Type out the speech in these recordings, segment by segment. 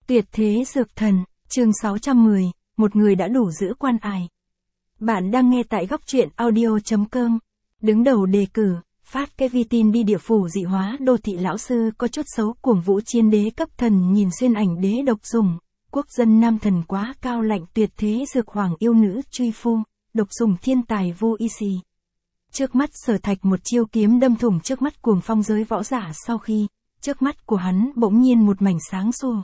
Tuyệt thế dược thần, chương 610, một người đã đủ giữ quan ải. Bạn đang nghe tại góc truyện audio.com. Đứng đầu đề cử, phát cái vi tin đi địa phủ dị hóa đô thị lão sư có chút xấu cuồng vũ chiến đế cấp thần nhìn xuyên ảnh đế độc dùng. Quốc dân nam thần quá cao lạnh tuyệt thế dược hoàng yêu nữ truy phu, độc dùng thiên tài vô y xì. Trước mắt Sở Thạch một chiêu kiếm đâm thủng trước mắt cuồng phong giới võ giả sau khi, trước mắt của hắn bỗng nhiên một mảnh sáng sủa.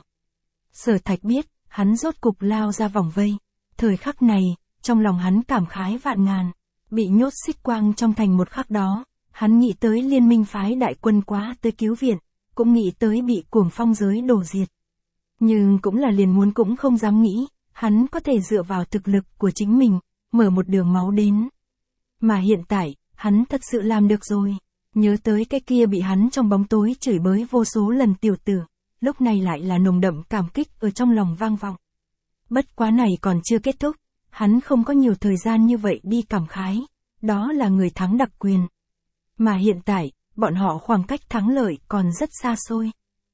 Sở Thạch biết, hắn rốt cục lao ra vòng vây. Thời khắc này, trong lòng hắn cảm khái vạn ngàn. Bị nhốt xích quang trong thành một khắc đó, hắn nghĩ tới liên minh phái đại quân quá tới cứu viện, cũng nghĩ tới bị cuồng phong giới đổ diệt. Nhưng cũng là liền muốn cũng không dám nghĩ, hắn có thể dựa vào thực lực của chính mình, mở một đường máu đến. Mà hiện tại, hắn thật sự làm được rồi. Nhớ tới cái kia bị hắn trong bóng tối chửi bới vô số lần tiểu tử, lúc này lại là nồng đậm cảm kích ở trong lòng vang vọng. Bất quá này còn chưa kết thúc, hắn không có nhiều thời gian như vậy đi cảm khái, đó là người thắng đặc quyền. Mà hiện tại, bọn họ khoảng cách thắng lợi còn rất xa xôi.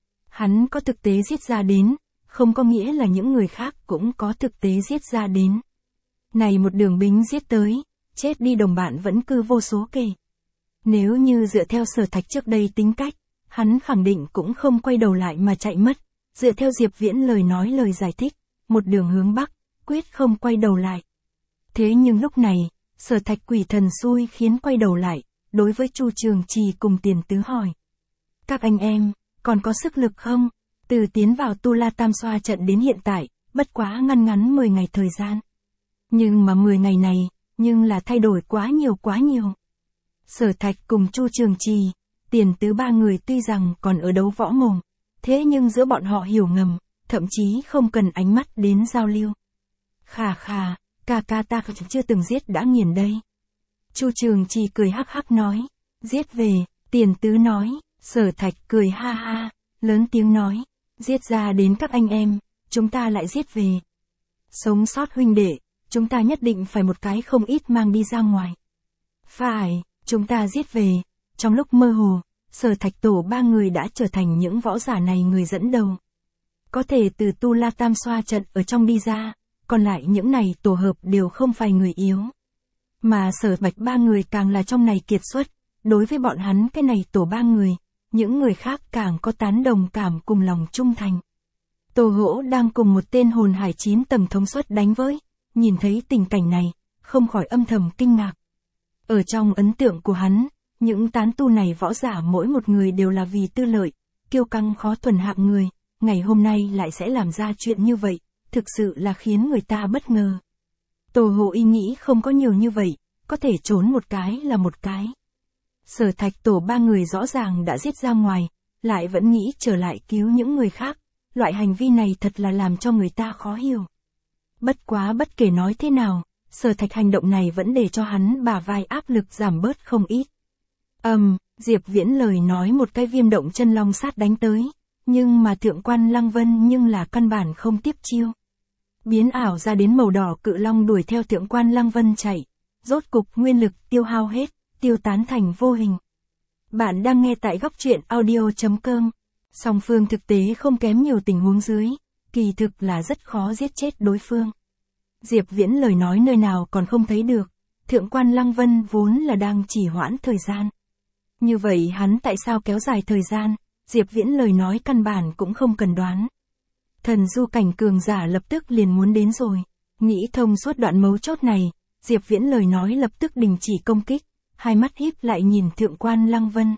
Hắn có thực tế giết ra đến, không có nghĩa là những người khác cũng có thực tế giết ra đến. Này một đường bính giết tới, chết đi đồng bạn vẫn cư vô số kể. Nếu như dựa theo Sở Thạch trước đây tính cách, hắn khẳng định cũng không quay đầu lại mà chạy mất. Dựa theo Diệp Viễn lời giải thích, một đường hướng Bắc, quyết không quay đầu lại. Thế nhưng lúc này, Sở Thạch quỷ thần xui khiến quay đầu lại, đối với Chu Trường Trì cùng Tiền Tứ hỏi. Các anh em, còn có sức lực không? Từ tiến vào Tu La Tam Xoa trận đến hiện tại, bất quá ngắn 10 ngày thời gian. Nhưng mà 10 ngày này, nhưng là thay đổi quá nhiều. Sở Thạch cùng Chu Trường Trì, Tiền Tứ ba người tuy rằng còn ở đấu võ mồm, thế nhưng giữa bọn họ hiểu ngầm, thậm chí không cần ánh mắt đến giao lưu. Khà, ca ta chưa từng giết đã nghiền đây. Chu Trường Trì cười hắc hắc nói, giết về, Tiền Tứ nói, Sở Thạch cười ha ha, lớn tiếng nói, giết ra đến các anh em, chúng ta lại giết về. Sống sót huynh đệ, chúng ta nhất định phải một cái không ít mang đi ra ngoài. Phải, chúng ta giết về. Trong lúc mơ hồ, Sở Thạch tổ ba người đã trở thành những võ giả này người dẫn đầu. Có thể từ Tu La Tam Xoa trận ở trong đi ra, còn lại những này tổ hợp đều không phải người yếu. Mà Sở Bạch ba người càng là trong này kiệt xuất, đối với bọn hắn cái này tổ ba người, những người khác càng có tán đồng cảm cùng lòng trung thành. Tô Hỗ đang cùng một tên hồn hải 9 tầng thống suất đánh với, nhìn thấy tình cảnh này, không khỏi âm thầm kinh ngạc. Ở trong ấn tượng của hắn, những tán tu này võ giả mỗi một người đều là vì tư lợi, kiêu căng khó thuần hạng người, ngày hôm nay lại sẽ làm ra chuyện như vậy, thực sự là khiến người ta bất ngờ. Tô Hỗ ý nghĩ không có nhiều như vậy, có thể trốn một cái là một cái. Sở Thạch tổ ba người rõ ràng đã giết ra ngoài, lại vẫn nghĩ trở lại cứu những người khác, loại hành vi này thật là làm cho người ta khó hiểu. Bất quá bất kể nói thế nào, Sở Thạch hành động này vẫn để cho hắn bả vai áp lực giảm bớt không ít. Diệp Viễn lời nói một cái viêm động chân long sát đánh tới, nhưng mà Thượng Quan Lăng Vân nhưng là căn bản không tiếp chiêu. Biến ảo ra đến màu đỏ cự long đuổi theo Thượng Quan Lăng Vân chạy, rốt cục nguyên lực tiêu hao hết, tiêu tán thành vô hình. Bạn đang nghe tại góc truyện audio.com. Song phương thực tế không kém nhiều tình huống dưới, kỳ thực là rất khó giết chết đối phương. Diệp Viễn lời nói nơi nào còn không thấy được, Thượng Quan Lăng Vân vốn là đang chỉ hoãn thời gian. Như vậy hắn tại sao kéo dài thời gian, Diệp Viễn lời nói căn bản cũng không cần đoán. Thần du cảnh cường giả lập tức liền muốn đến rồi, nghĩ thông suốt đoạn mấu chốt này, Diệp Viễn lời nói lập tức đình chỉ công kích, hai mắt híp lại nhìn Thượng Quan Lăng Vân.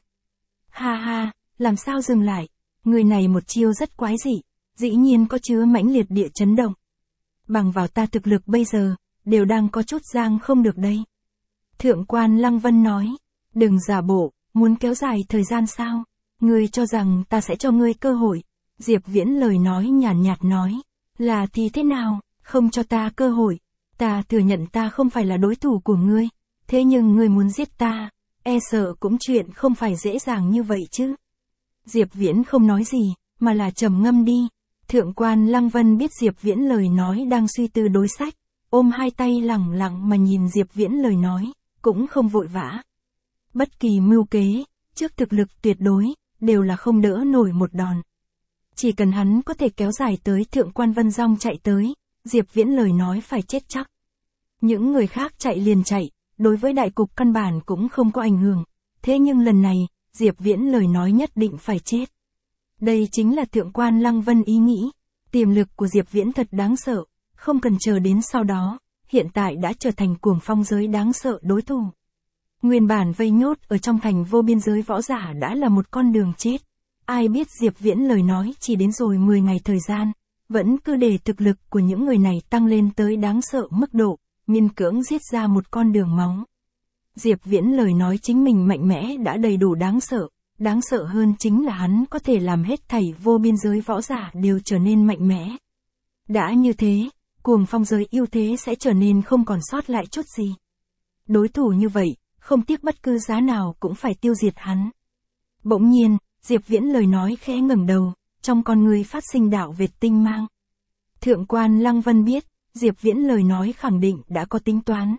Ha, làm sao dừng lại, người này một chiêu rất quái dị, dĩ nhiên có chứa mãnh liệt địa chấn động. Bằng vào ta thực lực bây giờ, đều đang có chút giang không được đây. Thượng Quan Lăng Vân nói, đừng giả bộ, muốn kéo dài thời gian sao, ngươi cho rằng ta sẽ cho ngươi cơ hội. Diệp Viễn lời nói nhàn nhạt nói, là thì thế nào, không cho ta cơ hội, ta thừa nhận ta không phải là đối thủ của ngươi, thế nhưng ngươi muốn giết ta, e sợ cũng chuyện không phải dễ dàng như vậy chứ. Diệp Viễn không nói gì, mà là trầm ngâm đi. Thượng Quan Lăng Vân biết Diệp Viễn lời nói đang suy tư đối sách, ôm hai tay lẳng lặng mà nhìn Diệp Viễn lời nói, cũng không vội vã. Bất kỳ mưu kế, trước thực lực tuyệt đối, đều là không đỡ nổi một đòn. Chỉ cần hắn có thể kéo dài tới Thượng quan Vân Dong chạy tới, Diệp Viễn lời nói phải chết chắc. Những người khác chạy liền chạy, đối với đại cục căn bản cũng không có ảnh hưởng. Thế nhưng lần này, Diệp Viễn lời nói nhất định phải chết. Đây chính là Thượng quan Lăng Vân ý nghĩ. Tiềm lực của Diệp Viễn thật đáng sợ, không cần chờ đến sau đó, hiện tại đã trở thành cuồng phong giới đáng sợ đối thủ. Nguyên bản vây nhốt ở trong thành vô biên giới võ giả đã là một con đường chết. Ai biết Diệp Viễn lời nói chỉ đến rồi 10 ngày thời gian, vẫn cứ để thực lực của những người này tăng lên tới đáng sợ mức độ, miễn cưỡng giết ra một con đường máu. Diệp Viễn lời nói chính mình mạnh mẽ đã đầy đủ đáng sợ hơn chính là hắn có thể làm hết thảy vô biên giới võ giả đều trở nên mạnh mẽ. Đã như thế, cuồng phong giới ưu thế sẽ trở nên không còn sót lại chút gì. Đối thủ như vậy, không tiếc bất cứ giá nào cũng phải tiêu diệt hắn. Bỗng nhiên, Diệp Viễn lời nói khẽ ngẩng đầu, trong con người phát sinh đạo vệt tinh mang. Thượng quan Lăng Vân biết, Diệp Viễn lời nói khẳng định đã có tính toán.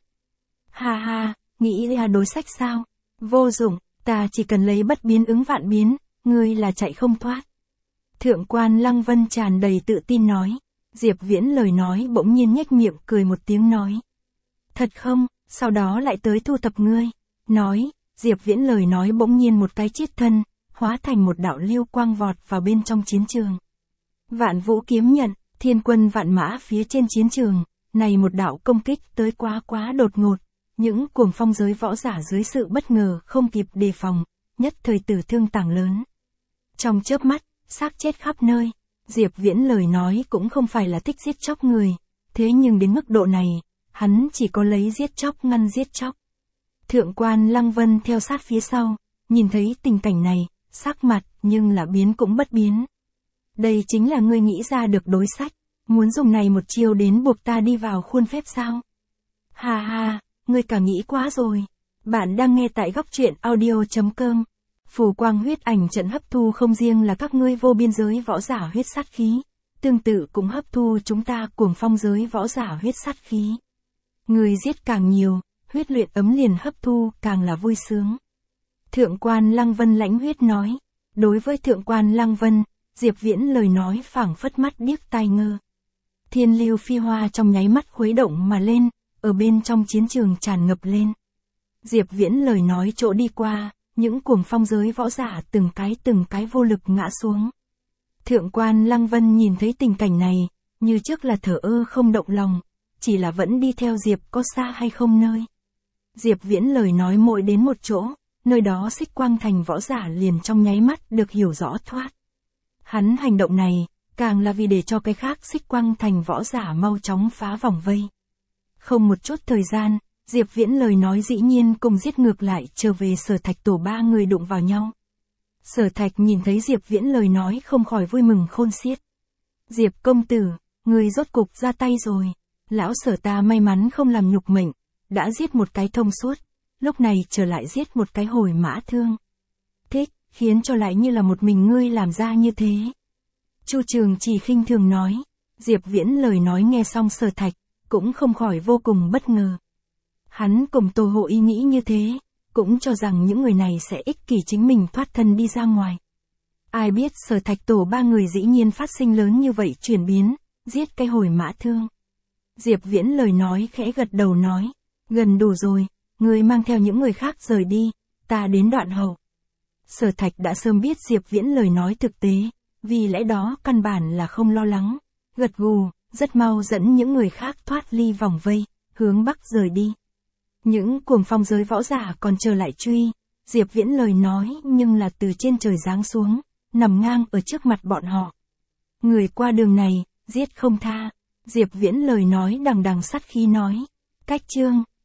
Ha ha, nghĩ ra đối sách sao? Vô dụng, ta chỉ cần lấy bất biến ứng vạn biến, ngươi là chạy không thoát. Thượng quan Lăng Vân tràn đầy tự tin nói. Diệp Viễn lời nói bỗng nhiên nhếch miệng cười một tiếng nói. Thật không, sau đó lại tới thu thập ngươi. Nói, Diệp Viễn lời nói bỗng nhiên một cái chiết thân, hóa thành một đạo lưu quang vọt vào bên trong chiến trường. Vạn Vũ kiếm nhận, thiên quân vạn mã phía trên chiến trường, này một đạo công kích tới quá đột ngột. Những cuồng phong giới võ giả dưới sự bất ngờ không kịp đề phòng, nhất thời tử thương tảng lớn. Trong chớp mắt, xác chết khắp nơi. Diệp Viễn lời nói cũng không phải là thích giết chóc người, thế nhưng đến mức độ này, hắn chỉ có lấy giết chóc ngăn giết chóc. Thượng quan Lăng Vân theo sát phía sau, nhìn thấy tình cảnh này, sắc mặt nhưng là biến cũng bất biến. Đây chính là ngươi nghĩ ra được đối sách, muốn dùng này một chiêu đến buộc ta đi vào khuôn phép sao? Ha ha, ngươi cả nghĩ quá rồi. Bạn đang nghe tại góc truyện audio.com. Phù quang huyết ảnh trận hấp thu không riêng là các ngươi vô biên giới võ giả huyết sát khí, tương tự cũng hấp thu chúng ta cuồng phong giới võ giả huyết sát khí. Người giết càng nhiều, huyết luyện ấm liền hấp thu càng là vui sướng. Thượng quan Lăng Vân lãnh huyết nói. Đối với Thượng quan Lăng Vân, Diệp Viễn lời nói phảng phất mắt điếc tai ngơ. Thiên lưu phi hoa trong nháy mắt khuấy động mà lên, ở bên trong chiến trường tràn ngập lên. Diệp Viễn lời nói chỗ đi qua, những cuồng phong giới võ giả từng cái vô lực ngã xuống. Thượng quan Lăng Vân nhìn thấy tình cảnh này, như trước là thờ ơ không động lòng, chỉ là vẫn đi theo Diệp có xa hay không nơi. Diệp Viễn lời nói mỗi đến một chỗ, nơi đó Xích Quang Thành võ giả liền trong nháy mắt được hiểu rõ thoát. Hắn hành động này, càng là vì để cho cái khác Xích Quang Thành võ giả mau chóng phá vòng vây. Không một chút thời gian, Diệp Viễn lời nói dĩ nhiên cùng giết ngược lại trở về Sở Thạch tổ ba người đụng vào nhau. Sở Thạch nhìn thấy Diệp Viễn lời nói không khỏi vui mừng khôn xiết. Diệp công tử, người rốt cục ra tay rồi. Lão Sở ta may mắn không làm nhục mệnh, đã giết một cái thông suốt, lúc này trở lại giết một cái hồi mã thương. Thích, khiến cho lại như là một mình ngươi làm ra như thế. Chu Trường Chỉ khinh thường nói. Diệp Viễn lời nói nghe xong Sở Thạch, cũng không khỏi vô cùng bất ngờ. Hắn cùng Tô Hộ ý nghĩ như thế, cũng cho rằng những người này sẽ ích kỷ chính mình thoát thân đi ra ngoài. Ai biết Sở Thạch tổ ba người dĩ nhiên phát sinh lớn như vậy chuyển biến, giết cái hồi mã thương. Diệp Viễn lời nói khẽ gật đầu nói, gần đủ rồi, người mang theo những người khác rời đi, ta đến đoạn hậu. Sở Thạch đã sớm biết Diệp Viễn lời nói thực tế, vì lẽ đó căn bản là không lo lắng, gật gù, rất mau dẫn những người khác thoát ly vòng vây, hướng bắc rời đi. Những cuồng phong giới võ giả còn chờ lại truy, Diệp Viễn lời nói nhưng là từ trên trời giáng xuống, nằm ngang ở trước mặt bọn họ. Người qua đường này, giết không tha. Diệp Viễn lời nói đằng đằng sát khí nói. Cách chương